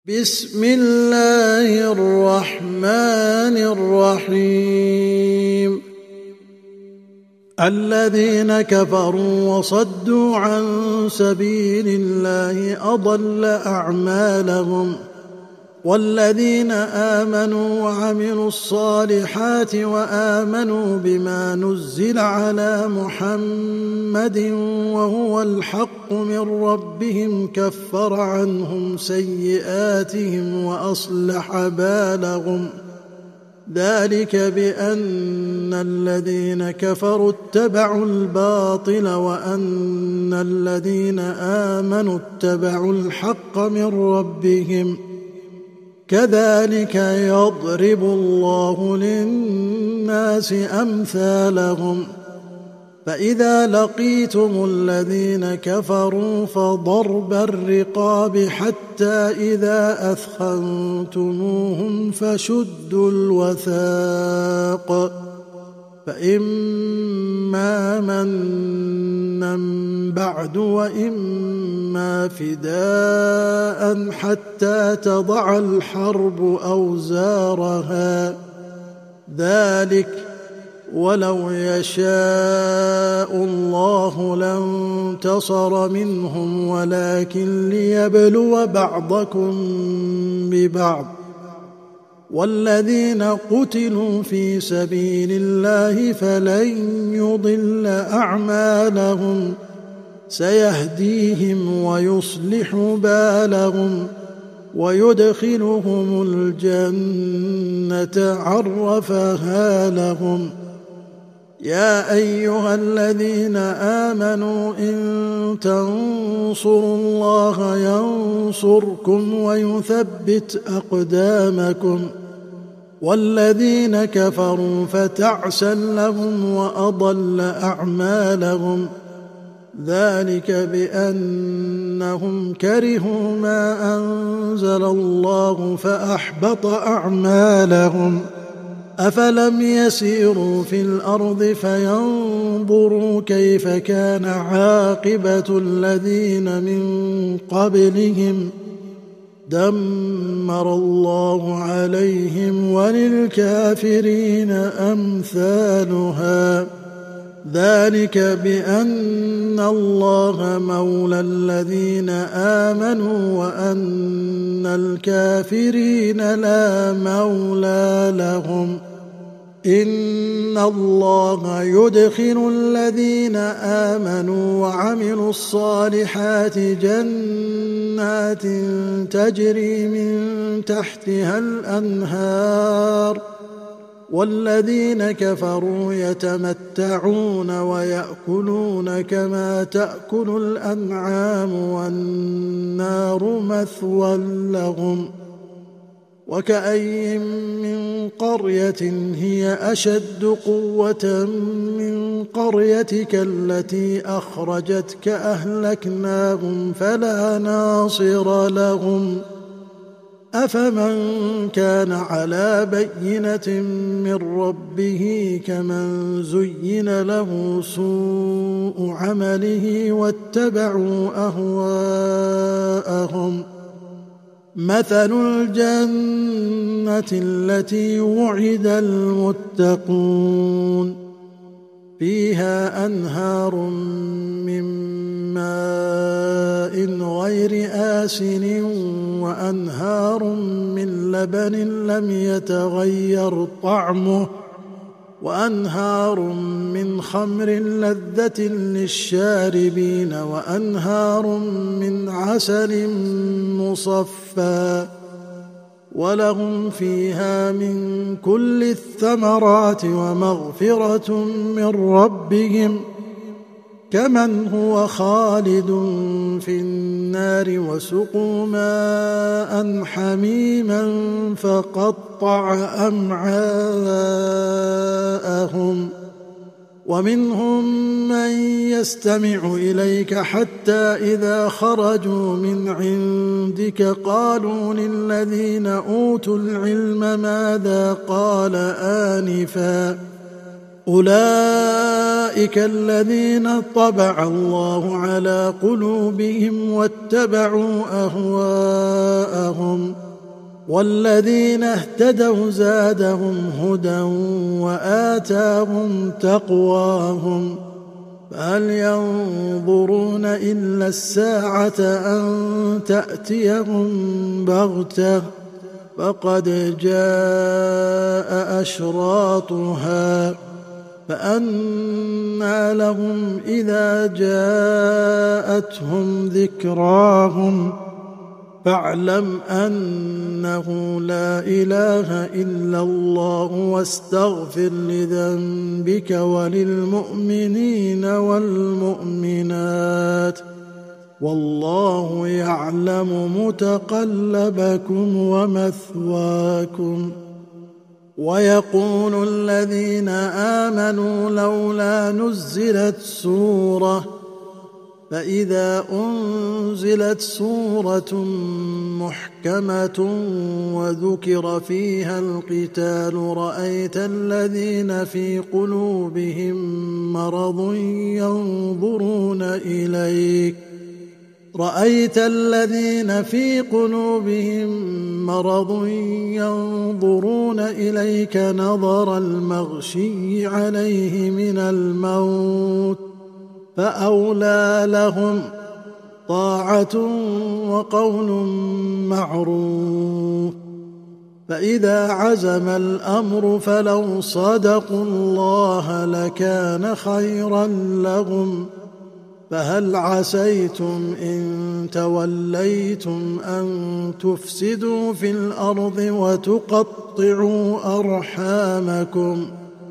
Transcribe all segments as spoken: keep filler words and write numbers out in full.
بسم الله الرحمن الرحيم. الذين كفروا وصدوا عن سبيل الله أضل أعمالهم، والذين آمنوا وعملوا الصالحات وآمنوا بما نزل على محمد وهو الحق من ربهم كفر عنهم سيئاتهم وأصلح بالهم، ذلك بأن الذين كفروا اتبعوا الباطل وأن الذين آمنوا اتبعوا الحق من ربهم، كذلك يضرب الله للناس أمثالهم. فإذا لقيتم الذين كفروا فضرب الرقاب حتى إذا أثخنتموهم فشدوا الوثاق، فإما منا بعد وإما فداء حتى تضع الحرب أوزارها، ذلك ولو يشاء الله لانتصر منهم ولكن ليبلو بعضكم ببعض، والذين قتلوا في سبيل الله فلن يضل أعمالهم، سيهديهم ويصلح بالهم ويدخلهم الجنة عرفها لهم. يا أيها الذين آمنوا إن تنصروا الله ينصركم ويثبت أقدامكم، والذين كفروا فتعسا لهم وأضل أعمالهم، ذلك بأنهم كرهوا ما أنزل الله فأحبط أعمالهم. أفلم يسيروا في الأرض فينظروا كيف كان عاقبة الذين من قبلهم، دمر الله عليهم وللكافرين أمثالها، ذلك بأن الله مولى الذين آمنوا وأن الكافرين لا مولى لهم. إن الله يدخل الذين آمنوا وعملوا الصالحات جنات تجري من تحتها الأنهار، والذين كفروا يتمتعون ويأكلون كما تأكل الأنعام والنار مثوى لهم. وكأين من قرية هي أشد قوة من قريتك التي أخرجتك أهلكناهم فلا ناصر لهم. أفمن كان على بينة من ربه كمن زين له سوء عمله واتبعوا أهواءهم. مثل الجنة التي وعد المتقون فيها أنهار من ماء غير آسن وأنهار من لبن لم يتغير طعمه وأنهار من خمر لذة للشاربين وأنهار من عسل مصفى، ولهم فيها من كل الثمرات ومغفرة من ربهم، كمن هو خالد في النار وسقوا ماء حميما فقطع أمعاءهم. ومنهم من يستمع إليك حتى إذا خرجوا من عندك قالوا للذين أوتوا العلم ماذا قال آنفا، أولئك الذين طبع الله على قلوبهم واتبعوا أهواءهم والذين اهتدوا زادهم هدى وآتاهم تقواهم فهل ينظرون إلا الساعة أن تأتيهم بغتة فقد جاء أشراطها فأنى لهم إذا جاءتهم ذكراهم فاعلم أنه لا إله إلا الله واستغفر لذنبك وللمؤمنين والمؤمنات والله يعلم متقلبكم ومثواكم. ويقول الذين آمنوا لولا نزلت سورة فإذا أنزلت سورة محكمة وذكر فيها القتال رأيت الذين في قلوبهم مرض ينظرون إليك رأيت الذين في قلوبهم مرض ينظرون إليك نظر المغشي عليه من الموت فأولى لهم طاعة وقول معروف. فإذا عزم الأمر فلو صدقوا الله لكان خيرا لهم فهل عسيتم إن توليتم أن تفسدوا في الأرض وتقطعوا أرحامكم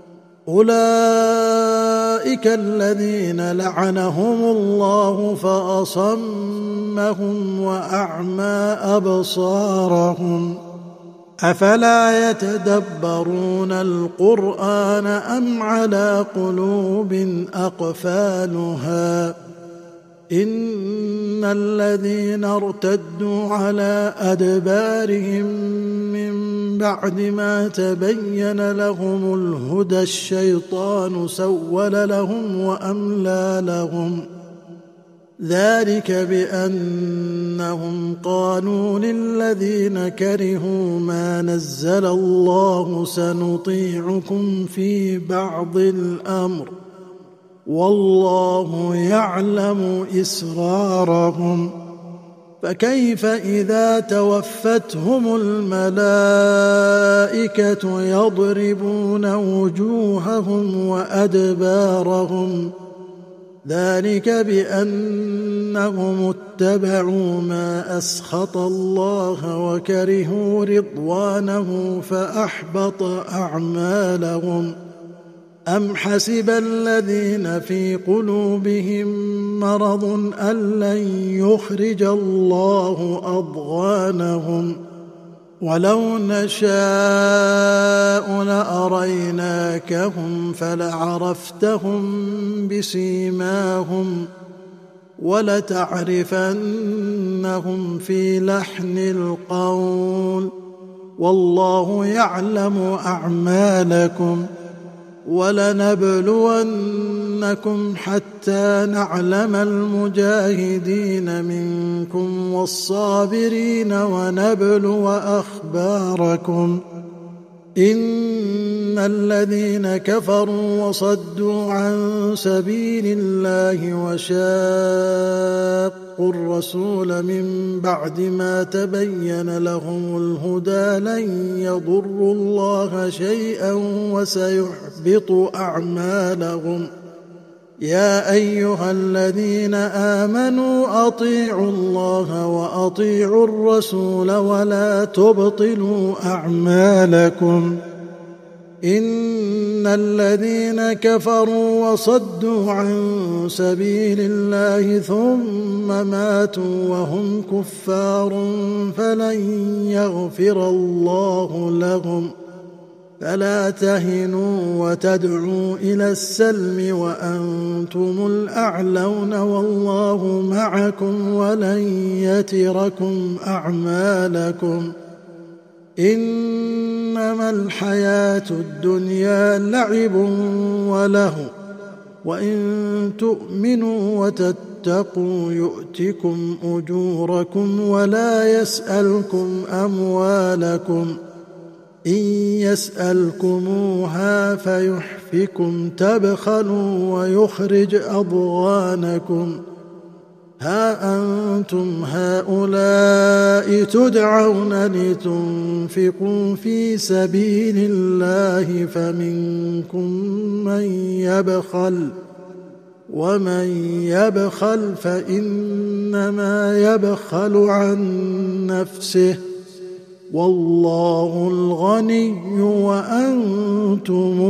أولئك الذين لعنهم الله فأصمهم وأعمى أبصارهم أفلا يتدبرون القرآن أم على قلوب أقفالها إن الذين ارتدوا على أدبارهم من بعد ما تبين لهم الهدى الشيطان سول لهم وأملى لهم ذلك بأنهم قالوا للذين كرهوا ما نزل الله سنطيعكم في بعض الأمر والله يعلم إسرارهم فكيف إذا توفتهم الملائكة يضربون وجوههم وأدبارهم ذلك بأنهم اتبعوا ما أسخط الله وكرهوا رضوانه فأحبط أعمالهم أم حسب الذين في قلوبهم مرض أن لن يخرج الله أضغانهم ولو نشاء لأريناكهم فلعرفتهم بسيماهم ولتعرفنهم في لحن القول والله يعلم أعمالكم ولنبلونكم حتى نعلم المجاهدين منكم والصابرين ونبلو أخباركم إن الذين كفروا وصدوا عن سبيل الله وشاقوا الرسول من بعد ما تبين لهم الهدى لن يضروا الله شيئا وسيحبط أعمالهم يا أيها الذين آمنوا أطيعوا الله وأطيعوا الرسول ولا تبطلوا أعمالكم إن الذين كفروا وصدوا عن سبيل الله ثم ماتوا وهم كفار فلن يغفر الله لهم فلا تهنوا وتدعوا إلى السلم وأنتم الأعلون والله معكم ولن يتركم أعمالكم إنما الحياة الدنيا لعب ولهو وإن تؤمنوا وتتقوا يؤتكم أجوركم ولا يسألكم أموالكم إن يسألكموها فيحفكم تبخلوا ويخرج أضغانكم ها أنتم هؤلاء تدعون لتنفقوا في سبيل الله فمنكم من يبخل ومن يبخل فإنما يبخل عن نفسه والله الغني وأنتم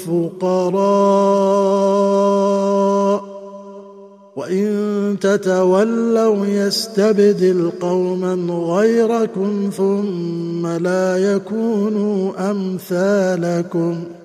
الفقراء وإن تتولوا يستبدل قوما غيركم ثم لا يكونوا أمثالكم